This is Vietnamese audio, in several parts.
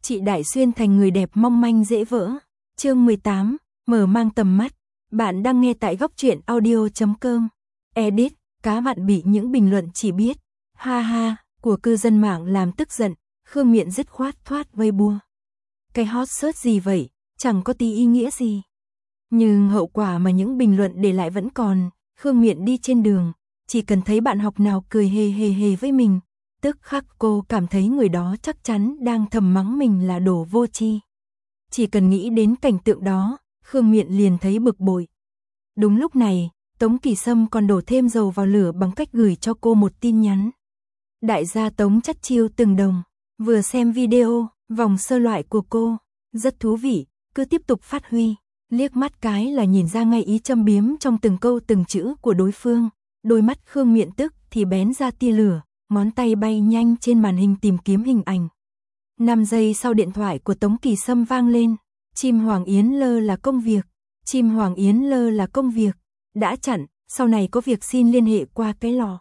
chị Đại Xuyên thành người đẹp mong manh dễ vỡ. Chương 18, mở mang tầm mắt. Bạn đang nghe tại góc truyện audio.com. Edit, cá mặn bị những bình luận chỉ biết ha ha của cư dân mạng làm tức giận, Khương Miện dứt khoát thoát Weibo. Cái hot search gì vậy, chẳng có tí ý nghĩa gì. Nhưng hậu quả mà những bình luận để lại vẫn còn. Khương Miện đi trên đường, chỉ cần thấy bạn học nào cười hề hề hề với mình, tức khắc cô cảm thấy người đó chắc chắn đang thầm mắng mình là đồ vô tri. Chỉ cần nghĩ đến cảnh tượng đó, Khương Miện liền thấy bực bội. Đúng lúc này, Tống Kỳ Sâm còn đổ thêm dầu vào lửa bằng cách gửi cho cô một tin nhắn. Đại gia Tống chắt chiêu từng đồng, vừa xem video, vòng sơ loại của cô, rất thú vị, cứ tiếp tục phát huy. Liếc mắt cái là nhìn ra ngay ý châm biếm trong từng câu từng chữ của đối phương. Đôi mắt Khương Miện tức thì bén ra tia lửa, ngón tay bay nhanh trên màn hình tìm kiếm hình ảnh. 5 giây sau điện thoại của Tống Kỳ Sâm vang lên. Chim Hoàng Yến Lơ là công việc. Chim Hoàng Yến Lơ là công việc. Đã chặn, sau này có việc xin liên hệ qua cái lò.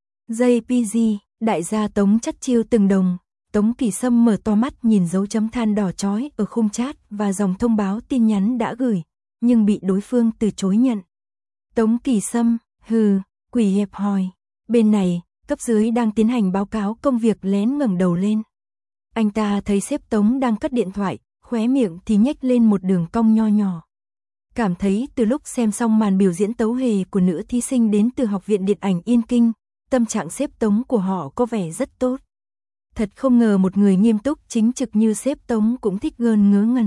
JPG, đại gia Tống chắt chiêu từng đồng. Tống Kỳ Sâm mở to mắt nhìn dấu chấm than đỏ chói ở khung chat và dòng thông báo tin nhắn đã gửi, nhưng bị đối phương từ chối nhận. Tống Kỳ Sâm, hừ, quỷ hẹp hòi. Bên này, cấp dưới đang tiến hành báo cáo công việc lén ngẩng đầu lên. Anh ta thấy sếp Tống đang cất điện thoại, khóe miệng thì nhếch lên một đường cong nho nhỏ. Cảm thấy từ lúc xem xong màn biểu diễn tấu hề của nữ thí sinh đến từ Học viện Điện ảnh Yên Kinh, tâm trạng sếp Tống của họ có vẻ rất tốt. Thật không ngờ một người nghiêm túc chính trực như sếp Tống cũng thích gơn ngớ ngẩn.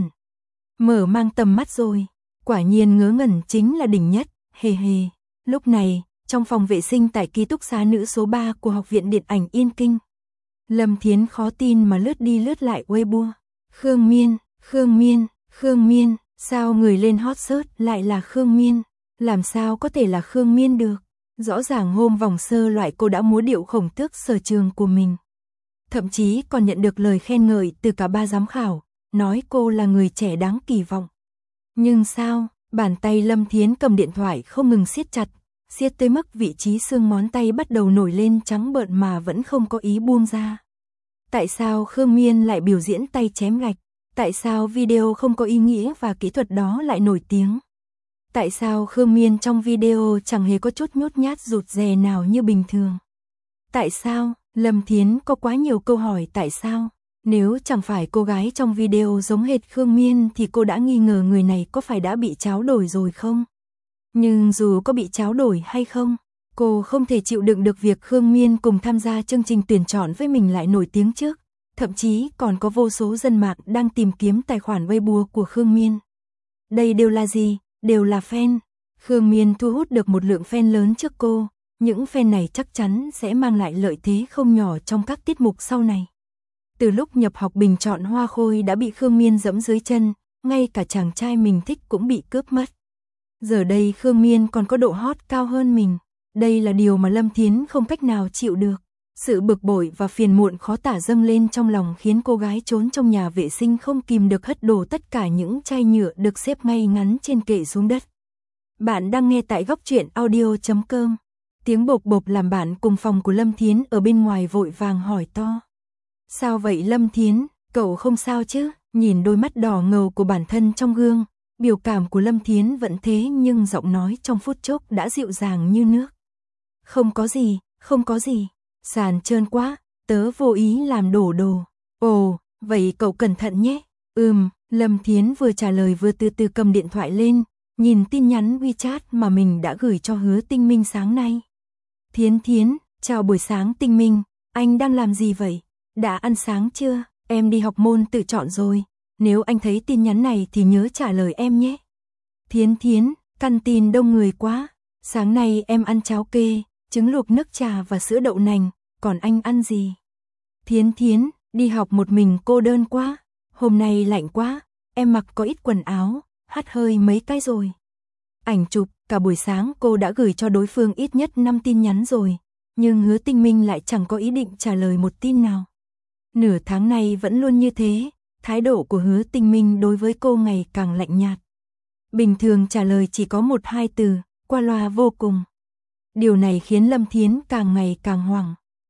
Mở mang tầm mắt rồi, quả nhiên ngớ ngẩn chính là đỉnh nhất, hề hề. Lúc này, trong phòng vệ sinh tại ký túc xá nữ số 3 của Học viện Điện ảnh Yên Kinh, Lâm Thiến khó tin mà lướt đi lướt lại Weibo. Khương Miên, Khương Miên, Khương Miên, sao người lên hot search lại là Khương Miên? Làm sao có thể là Khương Miên được? Rõ ràng hôm vòng sơ loại cô đã múa điệu khổng tước sở trường của mình. Thậm chí còn nhận được lời khen ngợi từ cả 3 giám khảo, nói cô là người trẻ đáng kỳ vọng. Nhưng sao, bàn tay Lâm Thiến cầm điện thoại không ngừng siết chặt, siết tới mức vị trí xương ngón tay bắt đầu nổi lên trắng bợn mà vẫn không có ý buông ra. Tại sao Khương Miên lại biểu diễn tay chém gạch? Tại sao video không có ý nghĩa và kỹ thuật đó lại nổi tiếng? Tại sao Khương Miên trong video chẳng hề có chút nhút nhát rụt rè nào như bình thường? Tại sao? Lâm Thiến có quá nhiều câu hỏi tại sao. Nếu chẳng phải cô gái trong video giống hệt Khương Miên thì cô đã nghi ngờ người này có phải đã bị tráo đổi rồi không? Nhưng dù có bị tráo đổi hay không, cô không thể chịu đựng được việc Khương Miên cùng tham gia chương trình tuyển chọn với mình lại nổi tiếng trước. Thậm chí còn có vô số dân mạng đang tìm kiếm tài khoản Weibo của Khương Miên. Đây đều là gì? Đều là fan. Khương Miên thu hút được một lượng fan lớn trước cô. Những fan này chắc chắn sẽ mang lại lợi thế không nhỏ trong các tiết mục sau này. Từ lúc nhập học bình chọn Hoa Khôi đã bị Khương Miên dẫm dưới chân, ngay cả chàng trai mình thích cũng bị cướp mất. Giờ đây Khương Miên còn có độ hot cao hơn mình. Đây là điều mà Lâm Thiến không cách nào chịu được. Sự bực bội và phiền muộn khó tả dâng lên trong lòng khiến cô gái trốn trong nhà vệ sinh không kìm được hất đổ tất cả những chai nhựa được xếp ngay ngắn trên kệ xuống đất. Bạn đang nghe tại góc truyện audio.com. Tiếng bộp bộp làm bạn cùng phòng của Lâm Thiến ở bên ngoài vội vàng hỏi to. Sao vậy Lâm Thiến, cậu không sao chứ? Nhìn đôi mắt đỏ ngầu của bản thân trong gương, biểu cảm của Lâm Thiến vẫn thế nhưng giọng nói trong phút chốc đã dịu dàng như nước. Không có gì, không có gì. Sàn trơn quá, tớ vô ý làm đổ đồ. Ồ, vậy cậu cẩn thận nhé. Lâm Thiến vừa trả lời vừa từ từ cầm điện thoại lên, nhìn tin nhắn WeChat mà mình đã gửi cho Hứa Tinh Minh sáng nay. Thiến, chào buổi sáng Tinh Minh, anh đang làm gì vậy? Đã ăn sáng chưa? Em đi học môn tự chọn rồi. Nếu anh thấy tin nhắn này thì nhớ trả lời em nhé. Thiến, căn tin đông người quá. Sáng nay em ăn cháo kê, trứng luộc nước trà và sữa đậu nành, còn anh ăn gì? Thiến, đi học một mình cô đơn quá. Hôm nay lạnh quá, em mặc có ít quần áo, hắt hơi mấy cái rồi. Ảnh chụp, cả buổi sáng cô đã gửi cho đối phương ít nhất 5 tin nhắn rồi, nhưng Hứa Tinh Minh lại chẳng có ý định trả lời một tin nào. Nửa tháng nay vẫn luôn như thế, thái độ của Hứa Tinh Minh đối với cô ngày càng lạnh nhạt. Bình thường trả lời chỉ có 1-2 từ, qua loa vô cùng. Điều này khiến Lâm Thiến càng ngày càng hoảng.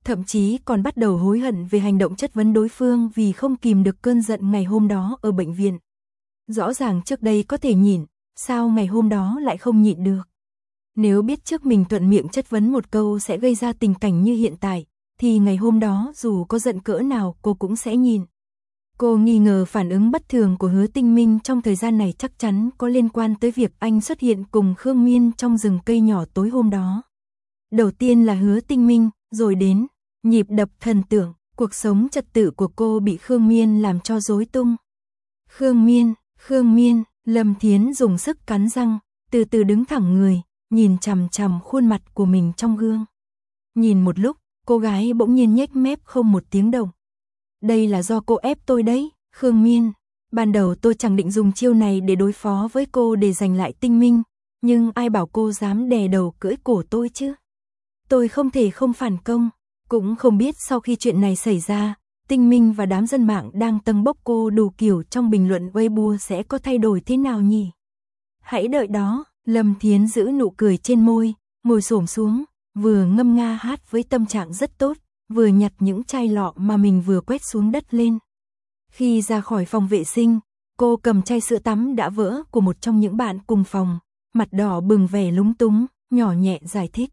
thậm chí còn bắt đầu hối hận về hành động chất vấn đối phương vì không kìm được cơn giận ngày hôm đó ở bệnh viện. Rõ ràng trước đây có thể nhịn, sao ngày hôm đó lại không nhịn được? Nếu biết trước mình thuận miệng chất vấn một câu sẽ gây ra tình cảnh như hiện tại, thì ngày hôm đó dù có giận cỡ nào cô cũng sẽ nhịn. Cô nghi ngờ phản ứng bất thường của Hứa Tinh Minh trong thời gian này chắc chắn có liên quan tới việc anh xuất hiện cùng Khương Miên trong rừng cây nhỏ tối hôm đó. Đầu tiên là Hứa Tinh Minh, rồi đến nhịp đập thần tượng, cuộc sống trật tự của cô bị Khương Miên làm cho rối tung. Khương Miên, Lâm Thiến dùng sức cắn răng, từ từ đứng thẳng người, nhìn chằm chằm khuôn mặt của mình trong gương. Nhìn một lúc, cô gái bỗng nhiên nhếch mép không một tiếng động. Đây là do cô ép tôi đấy, Khương Miên. Ban đầu tôi chẳng định dùng chiêu này để đối phó với cô để giành lại Tinh Minh, nhưng ai bảo cô dám đè đầu cưỡi cổ tôi chứ? Tôi không thể không phản công, cũng không biết sau khi chuyện này xảy ra, Tinh Minh và đám dân mạng đang tâng bốc cô đủ kiểu trong bình luận Weibo sẽ có thay đổi thế nào nhỉ? Hãy đợi đó, Lâm Thiến giữ nụ cười trên môi, ngồi xổm xuống, vừa ngâm nga hát với tâm trạng rất tốt, vừa nhặt những chai lọ mà mình vừa quét xuống đất lên. Khi ra khỏi phòng vệ sinh, cô cầm chai sữa tắm đã vỡ của một trong những bạn cùng phòng, mặt đỏ bừng vẻ lúng túng, nhỏ nhẹ giải thích.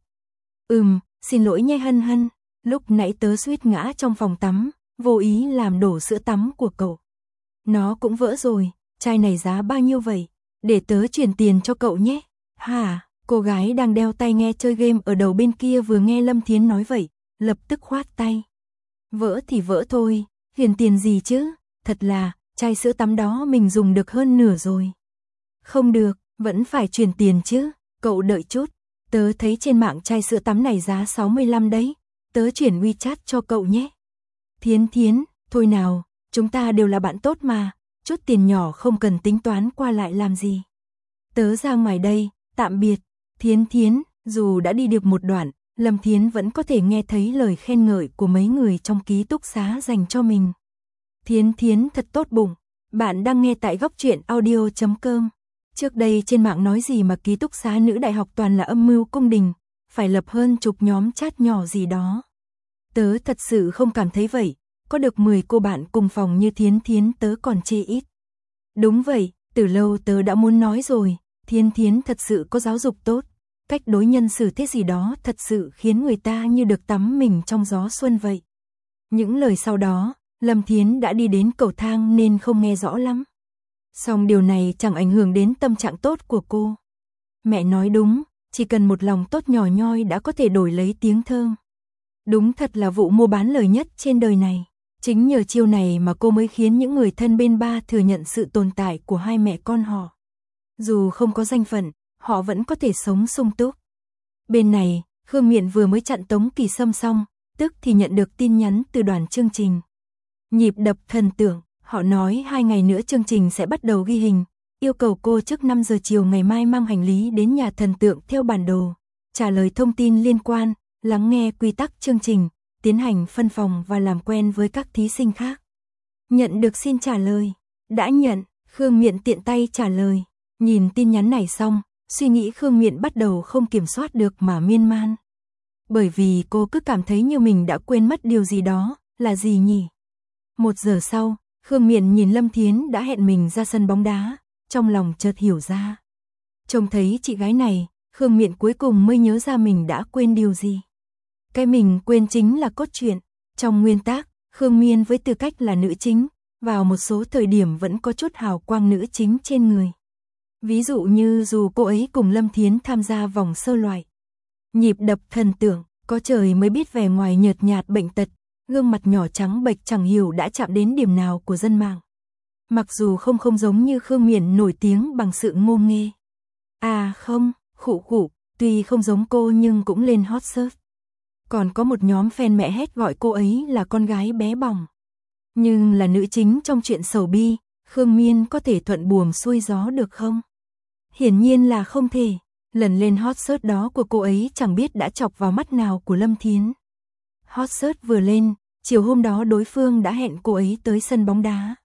Xin lỗi nhé Hân Hân, lúc nãy tớ suýt ngã trong phòng tắm, vô ý làm đổ sữa tắm của cậu. Nó cũng vỡ rồi, chai này giá bao nhiêu vậy? Để tớ chuyển tiền cho cậu nhé. Hả? Cô gái đang đeo tai nghe chơi game ở đầu bên kia vừa nghe Lâm Thiến nói vậy, lập tức khoát tay. Vỡ thì vỡ thôi, hiền tiền gì chứ? Thật là, chai sữa tắm đó mình dùng được hơn nửa rồi. Không được, vẫn phải chuyển tiền chứ, cậu đợi chút. Tớ thấy trên mạng chai sữa tắm này giá 65 đấy, tớ chuyển WeChat cho cậu nhé. Thiến, thôi nào, chúng ta đều là bạn tốt mà, chút tiền nhỏ không cần tính toán qua lại làm gì. Tớ ra ngoài đây, tạm biệt. Thiến, dù đã đi được một đoạn, Lâm Thiến vẫn có thể nghe thấy lời khen ngợi của mấy người trong ký túc xá dành cho mình. Thiến thật tốt bụng, bạn đang nghe tại goctruyện.audio.com. Trước đây trên mạng nói gì mà ký túc xá nữ đại học toàn là âm mưu cung đình, phải lập hơn chục nhóm chat nhỏ gì đó. Tớ thật sự không cảm thấy vậy, có được 10 cô bạn cùng phòng như Thiến tớ còn chê ít. Đúng vậy, từ lâu tớ đã muốn nói rồi, Thiến thật sự có giáo dục tốt, cách đối nhân xử thế gì đó thật sự khiến người ta như được tắm mình trong gió xuân vậy. Những lời sau đó, Lâm Thiến đã đi đến cầu thang nên không nghe rõ lắm. Song điều này chẳng ảnh hưởng đến tâm trạng tốt của cô. Mẹ nói đúng, chỉ cần một lòng tốt nhỏ nhoi đã có thể đổi lấy tiếng thơm. Đúng thật là vụ mua bán lời nhất trên đời này. Chính nhờ chiêu này mà cô mới khiến những người thân bên ba thừa nhận sự tồn tại của hai mẹ con họ. Dù không có danh phận, họ vẫn có thể sống sung túc. Bên này, Khương Miện vừa mới chặn Tống Kỳ Sâm xong, tức thì nhận được tin nhắn từ đoàn chương trình. Nhịp đập thần tượng, họ nói 2 ngày nữa chương trình sẽ bắt đầu ghi hình, yêu cầu cô trước 5 giờ chiều ngày mai mang hành lý đến nhà thần tượng theo bản đồ, trả lời thông tin liên quan, lắng nghe quy tắc chương trình, tiến hành phân phòng và làm quen với các thí sinh khác. Nhận được xin trả lời. Đã nhận, Khương Miện tiện tay trả lời. Nhìn tin nhắn này xong, suy nghĩ Khương Miện bắt đầu không kiểm soát được mà miên man. Bởi vì cô cứ cảm thấy như mình đã quên mất điều gì đó, là gì nhỉ? 1 giờ sau, Khương Miện nhìn Lâm Thiến đã hẹn mình ra sân bóng đá, trong lòng chợt hiểu ra. Trông thấy chị gái này, Khương Miện cuối cùng mới nhớ ra mình đã quên điều gì. Cái mình quên chính là cốt truyện. Trong nguyên tác, Khương Miên với tư cách là nữ chính, vào một số thời điểm vẫn có chút hào quang nữ chính trên người. Ví dụ như dù cô ấy cùng Lâm Thiến tham gia vòng sơ loại. Nhịp đập thần tượng, có trời mới biết vẻ ngoài nhợt nhạt bệnh tật, gương mặt nhỏ trắng bệch chẳng hiểu đã chạm đến điểm nào của dân mạng. Mặc dù không giống như Khương Miện nổi tiếng bằng sự ngô nghê. À không, khụ, tuy không giống cô nhưng cũng lên hot search. Còn có một nhóm fan mẹ hét gọi cô ấy là con gái bé bỏng. Nhưng là nữ chính trong chuyện sầu bi, Khương Miên có thể thuận buồm xuôi gió được không? Hiển nhiên là không thể. Lần lên hot search đó của cô ấy chẳng biết đã chọc vào mắt nào của Lâm Thiến. Hot search vừa lên, chiều hôm đó đối phương đã hẹn cô ấy tới sân bóng đá.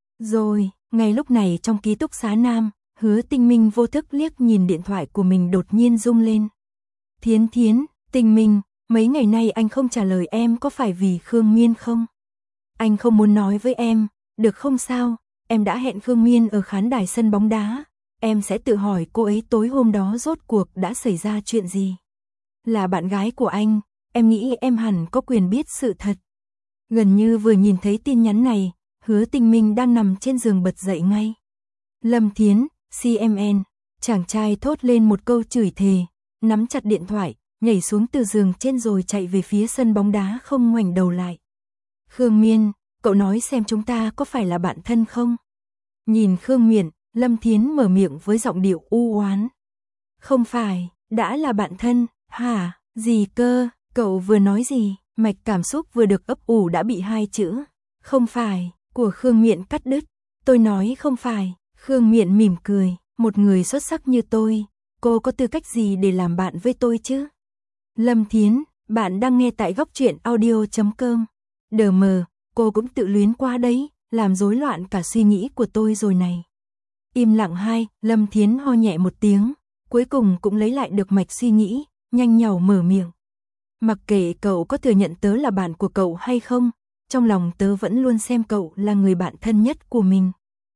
Rồi, ngay lúc này trong ký túc xá nam, Hứa Tinh Minh vô thức liếc nhìn điện thoại của mình đột nhiên rung lên. Thiến, Tinh Minh, Mấy ngày nay anh không trả lời em có phải vì Khương Miên không? Anh không muốn nói với em, được không sao, em đã hẹn Khương Miên ở khán đài sân bóng đá, em sẽ tự hỏi cô ấy tối hôm đó rốt cuộc đã xảy ra chuyện gì. Là bạn gái của anh, em nghĩ em hẳn có quyền biết sự thật. Gần như vừa nhìn thấy tin nhắn này, Hứa Tinh Minh đang nằm trên giường bật dậy ngay. Lâm Thiến, CMN, chàng trai thốt lên một câu chửi thề, nắm chặt điện thoại, nhảy xuống từ giường trên rồi chạy về phía sân bóng đá không ngoảnh đầu lại. Khương Miên, cậu nói xem chúng ta có phải là bạn thân không? Nhìn Khương Miện, Lâm Thiến mở miệng với giọng điệu u oán. Không phải, đã là bạn thân, hả? Gì cơ, cậu vừa nói gì? Mạch cảm xúc vừa được ấp ủ đã bị hai chữ không phải của Khương Miện cắt đứt. Tôi nói không phải. Khương Miện mỉm cười, một người xuất sắc như tôi, cô có tư cách gì để làm bạn với tôi chứ? Lâm Thiến, bạn đang nghe tại góc truyện audio.com. Đờ mờ, cô cũng tự luyến quá đấy, làm rối loạn cả suy nghĩ của tôi rồi này. Im lặng hai, Lâm Thiến ho nhẹ một tiếng, cuối cùng cũng lấy lại được mạch suy nghĩ, nhanh nhảu mở miệng. Mặc kệ cậu có thừa nhận tớ là bạn của cậu hay không, trong lòng tớ vẫn luôn xem cậu là người bạn thân nhất của mình.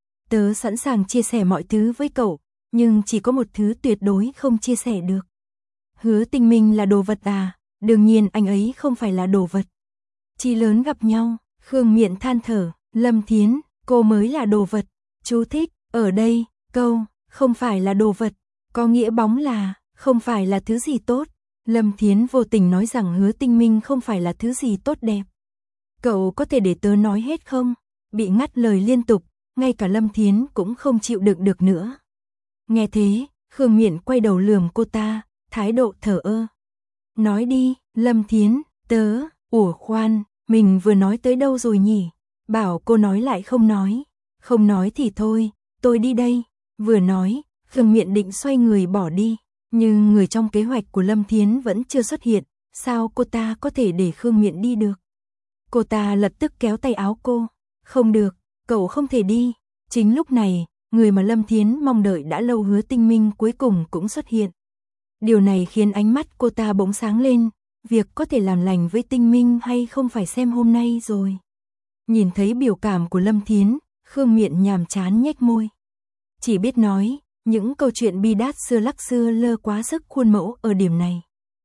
Tớ sẵn sàng chia sẻ mọi thứ với cậu, nhưng chỉ có một thứ tuyệt đối không chia sẻ được. Hứa Tinh Minh là đồ vật à? Đương nhiên anh ấy không phải là đồ vật. Chi lớn gặp nhau, Khương Miện than thở, Lâm Thiến, cô mới là đồ vật. Chú thích, ở đây, câu, không phải là đồ vật, có nghĩa bóng là, không phải là thứ gì tốt. Lâm Thiến vô tình nói rằng Hứa Tinh Minh không phải là thứ gì tốt đẹp. Cậu có thể để tớ nói hết không? Bị ngắt lời liên tục, ngay cả Lâm Thiến cũng không chịu đựng được nữa. Nghe thế, Khương Miện quay đầu lườm cô ta, thái độ thờ ơ. Nói đi, Lâm Thiến, tớ, khoan, mình vừa nói tới đâu rồi nhỉ? Bảo cô nói lại không nói. Không nói thì thôi, tôi đi đây. Vừa nói, Khương Miện định xoay người bỏ đi. Nhưng người trong kế hoạch của Lâm Thiến vẫn chưa xuất hiện, sao cô ta có thể để Khương Miện đi được? Cô ta lập tức kéo tay áo cô. Không được, cậu không thể đi. Chính lúc này, người mà Lâm Thiến mong đợi đã lâu Hứa Tinh Minh cuối cùng cũng xuất hiện. Điều này khiến ánh mắt cô ta bỗng sáng lên, việc có thể làm lành với Tinh Minh hay không phải xem hôm nay rồi. Nhìn thấy biểu cảm của Lâm Thiến, Khương Miện nhàm chán nhếch môi. Chỉ biết nói, những câu chuyện bi đát xưa lắc xưa lơ quá sức khuôn mẫu ở điểm này.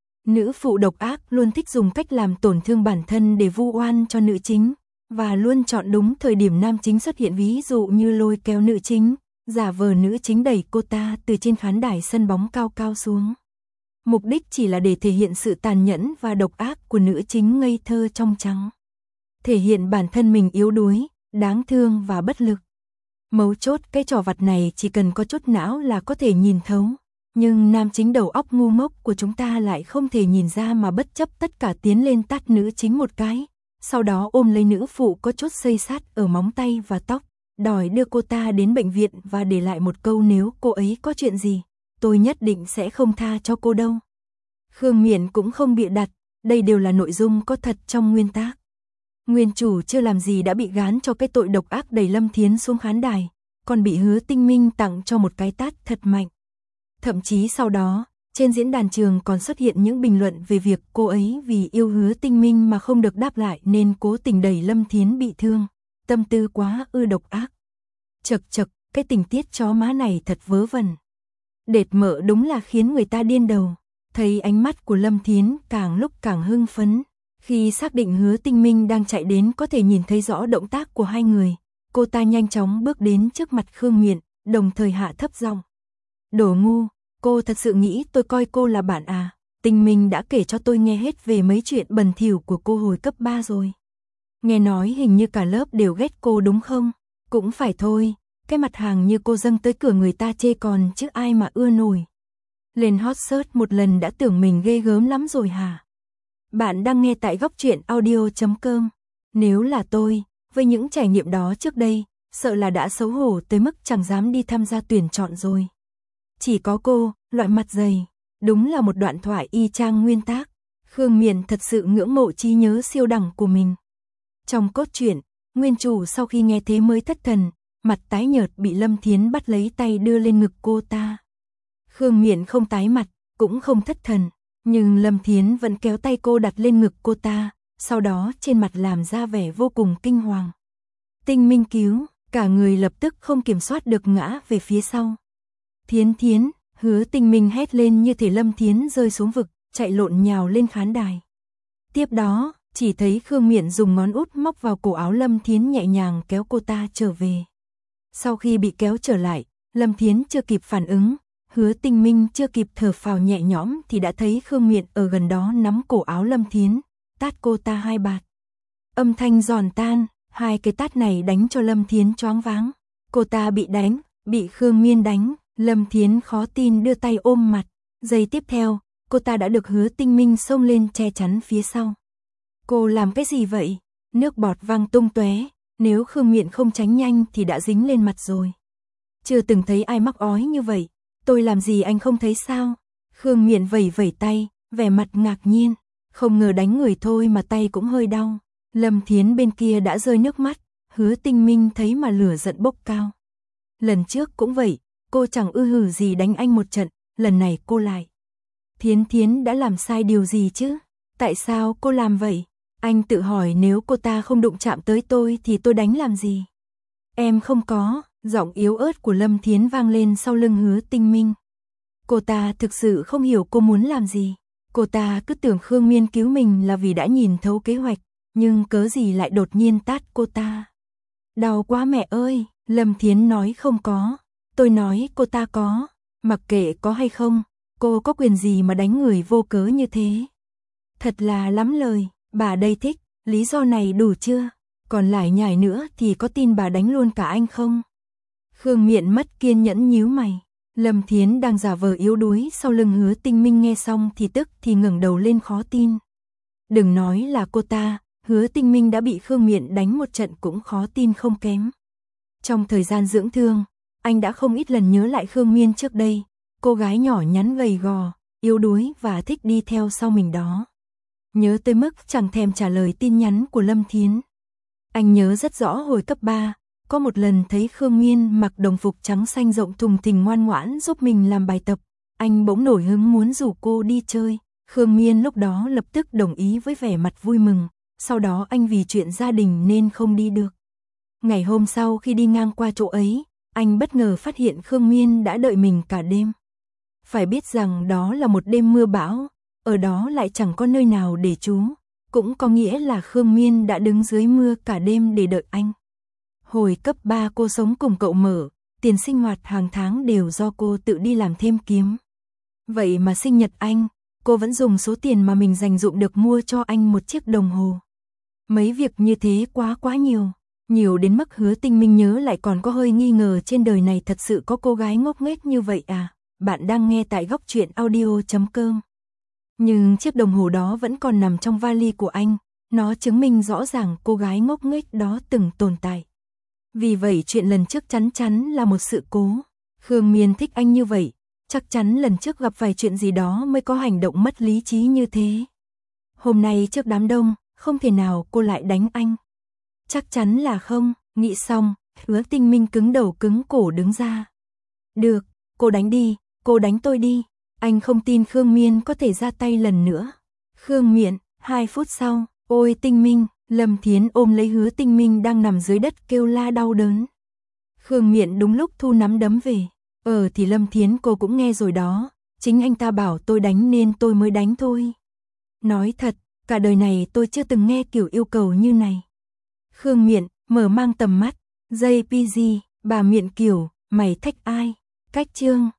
Nữ phụ độc ác luôn thích dùng cách làm tổn thương bản thân để vu oan cho nữ chính, và luôn chọn đúng thời điểm nam chính xuất hiện, ví dụ như lôi kéo nữ chính, giả vờ nữ chính đẩy cô ta từ trên khán đài sân bóng cao cao xuống. Mục đích chỉ là để thể hiện sự tàn nhẫn và độc ác của nữ chính ngây thơ trong trắng. Thể hiện bản thân mình yếu đuối, đáng thương và bất lực. Mấu chốt cái trò vặt này chỉ cần có chút não là có thể nhìn thấu. Nhưng nam chính đầu óc ngu ngốc của chúng ta lại không thể nhìn ra mà bất chấp tất cả tiến lên tát nữ chính một cái. Sau đó ôm lấy nữ phụ có chút xây sát ở móng tay và tóc, đòi đưa cô ta đến bệnh viện và để lại một câu nếu cô ấy có chuyện gì, tôi nhất định sẽ không tha cho cô đâu. Khương Miện cũng không bịa đặt, đây đều là nội dung có thật trong nguyên tác. Nguyên chủ chưa làm gì đã bị gán cho cái tội độc ác đẩy Lâm Thiến xuống khán đài, còn bị Hứa Tinh Minh tặng cho một cái tát thật mạnh. Thậm chí sau đó, trên diễn đàn trường còn xuất hiện những bình luận về việc cô ấy vì yêu Hứa Tinh Minh mà không được đáp lại nên cố tình đẩy Lâm Thiến bị thương, tâm tư quá độc ác. Chật chật, cái tình tiết chó má này thật vớ vẩn. Đệt mợ đúng là khiến người ta điên đầu. Thấy ánh mắt của Lâm Thiến càng lúc càng hưng phấn. Khi xác định Hứa Tinh Minh đang chạy đến có thể nhìn thấy rõ động tác của hai người, cô ta nhanh chóng bước đến trước mặt Khương Miện, đồng thời hạ thấp giọng. Đồ ngu, cô thật sự nghĩ tôi coi cô là bạn à? Tinh Minh đã kể cho tôi nghe hết về mấy chuyện bẩn thỉu của cô hồi cấp 3 rồi. Nghe nói hình như cả lớp đều ghét cô đúng không? Cũng phải thôi, cái mặt hàng như cô dâng tới cửa người ta chê còn chứ ai mà ưa nổi. Lên hot search một lần đã tưởng mình ghê gớm lắm rồi hả? Bạn đang nghe tại góc truyện audio.com. Nếu là tôi, với những trải nghiệm đó trước đây, sợ là đã xấu hổ tới mức chẳng dám đi tham gia tuyển chọn rồi. Chỉ có cô, loại mặt dày, đúng là một đoạn thoại y chang nguyên tác. Khương Miện thật sự ngưỡng mộ trí nhớ siêu đẳng của mình. Trong cốt truyện, nguyên chủ sau khi nghe thế mới thất thần, mặt tái nhợt bị Lâm Thiến bắt lấy tay đưa lên ngực cô ta. Khương Miện không tái mặt, cũng không thất thần, Nhưng Lâm Thiến vẫn kéo tay cô đặt lên ngực cô ta, sau đó trên mặt làm ra vẻ vô cùng kinh hoàng. Tinh Minh cứu, cả người lập tức không kiểm soát được ngã về phía sau. Thiến Thiến, Hứa Tinh Minh hét lên như thể Lâm Thiến rơi xuống vực, chạy lộn nhào lên khán đài. Tiếp đó, chỉ thấy Khương Miện dùng ngón út móc vào cổ áo Lâm Thiến nhẹ nhàng kéo cô ta trở về. Sau khi bị kéo trở lại, Lâm Thiến chưa kịp phản ứng, Hứa Tinh Minh chưa kịp thở phào nhẹ nhõm thì đã thấy Khương Miện ở gần đó nắm cổ áo Lâm Thiến, tát cô ta 2 bạt. Âm thanh giòn tan, 2 cái tát này đánh cho Lâm Thiến choáng váng. Cô ta bị đánh, bị Khương Miên đánh, Lâm Thiến khó tin đưa tay ôm mặt. Giây tiếp theo, cô ta đã được Hứa Tinh Minh xông lên che chắn phía sau. Cô làm cái gì vậy? Nước bọt văng tung tóe, nếu Khương Miện không tránh nhanh thì đã dính lên mặt rồi. Chưa từng thấy ai mắc ói như vậy, tôi làm gì anh không thấy sao? Khương Miện vẩy vẩy tay, vẻ mặt ngạc nhiên, không ngờ đánh người thôi mà tay cũng hơi đau. Lâm Thiến bên kia đã rơi nước mắt, Hứa Tinh Minh thấy mà lửa giận bốc cao. Lần trước cũng vậy, cô chẳng ư hử gì đánh anh một trận, lần này cô lại. Thiến Thiến đã làm sai điều gì chứ? Tại sao cô làm vậy? Anh tự hỏi nếu cô ta không đụng chạm tới tôi thì tôi đánh làm gì? Em không có, giọng yếu ớt của Lâm Thiến vang lên sau lưng Hứa Tinh Minh. Cô ta thực sự không hiểu cô muốn làm gì. Cô ta cứ tưởng Khương Miên cứu mình là vì đã nhìn thấu kế hoạch, nhưng cớ gì lại đột nhiên tát cô ta. Đau quá mẹ ơi, Lâm Thiến nói không có. Tôi nói cô ta có, mặc kệ có hay không, cô có quyền gì mà đánh người vô cớ như thế. Thật là lắm lời, bà đây thích, lý do này đủ chưa? Còn lại nhải nữa thì có tin bà đánh luôn cả anh không? Khương Miện mất kiên nhẫn nhíu mày. Lâm Thiến đang giả vờ yếu đuối sau lưng Hứa Tinh Minh nghe xong thì tức thì ngẩng đầu lên khó tin. Đừng nói là cô ta, Hứa Tinh Minh đã bị Khương Miện đánh một trận cũng khó tin không kém. Trong thời gian dưỡng thương, anh đã không ít lần nhớ lại Khương Miên trước đây, cô gái nhỏ nhắn gầy gò, yếu đuối và thích đi theo sau mình đó. Nhớ tới mức chẳng thèm trả lời tin nhắn của Lâm Thiến. Anh nhớ rất rõ hồi cấp 3, có một lần thấy Khương Miên mặc đồng phục trắng xanh rộng thùng thình ngoan ngoãn giúp mình làm bài tập, anh bỗng nổi hứng muốn rủ cô đi chơi. Khương Miên lúc đó lập tức đồng ý với vẻ mặt vui mừng, sau đó anh vì chuyện gia đình nên không đi được. Ngày hôm sau khi đi ngang qua chỗ ấy, anh bất ngờ phát hiện Khương Miên đã đợi mình cả đêm. Phải biết rằng đó là một đêm mưa bão, ở đó lại chẳng có nơi nào để trú, cũng có nghĩa là Khương Miên đã đứng dưới mưa cả đêm để đợi anh. Hồi cấp 3 cô sống cùng cậu Mở, tiền sinh hoạt hàng tháng đều do cô tự đi làm thêm kiếm. Vậy mà sinh nhật anh, cô vẫn dùng số tiền mà mình dành dụm được mua cho anh một chiếc đồng hồ. Mấy việc như thế quá nhiều. Nhiều đến mức Hứa Tinh Minh nhớ lại còn có hơi nghi ngờ trên đời này thật sự có cô gái ngốc nghếch như vậy à. Bạn đang nghe tại Góc Truyện Audio.com. Nhưng chiếc đồng hồ đó vẫn còn nằm trong vali của anh, nó chứng minh rõ ràng cô gái ngốc nghếch đó từng tồn tại. Vì vậy chuyện lần trước chắn chắn là một sự cố. Khương Miên thích anh như vậy, chắc chắn lần trước gặp phải chuyện gì đó mới có hành động mất lý trí như thế. Hôm nay trước đám đông, không thể nào cô lại đánh anh. Chắc chắn là không, nghĩ xong, Hứa Tinh Minh cứng đầu cứng cổ đứng ra. Được, cô đánh đi, cô đánh tôi đi. Anh không tin Khương Miên có thể ra tay lần nữa. Khương Miện, 2 phút sau, ôi Tinh Minh, Lâm Thiến ôm lấy Hứa Tinh Minh đang nằm dưới đất kêu la đau đớn. Khương Miện đúng lúc thu nắm đấm về. Thì Lâm Thiến cô cũng nghe rồi đó, chính anh ta bảo tôi đánh nên tôi mới đánh thôi. Nói thật, cả đời này tôi chưa từng nghe kiểu yêu cầu như này. Khương Miện, mở mang tầm mắt, JPG, bà Miện kiểu, mày thách ai? Cách chương.